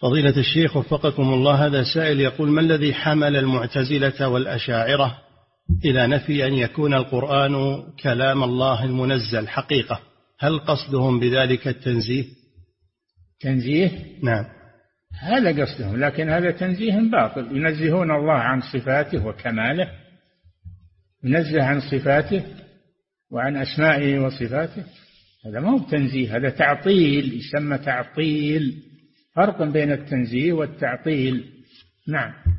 فضيلة الشيخ وفقكم الله، هذا سائل يقول: ما الذي حمل المعتزلة والأشاعرة إلى نفي أن يكون القرآن كلام الله المنزل حقيقة؟ هل قصدهم بذلك التنزيه؟ تنزيه؟ نعم، هذا قصدهم، لكن هذا تنزيه باطل. ينزهون الله عن صفاته وكماله، ينزه عن صفاته وعن أسمائه وصفاته، هذا ما هو تنزيه، هذا تعطيل، يسمى تعطيل. فرق بين التنزيه والتعطيل. نعم.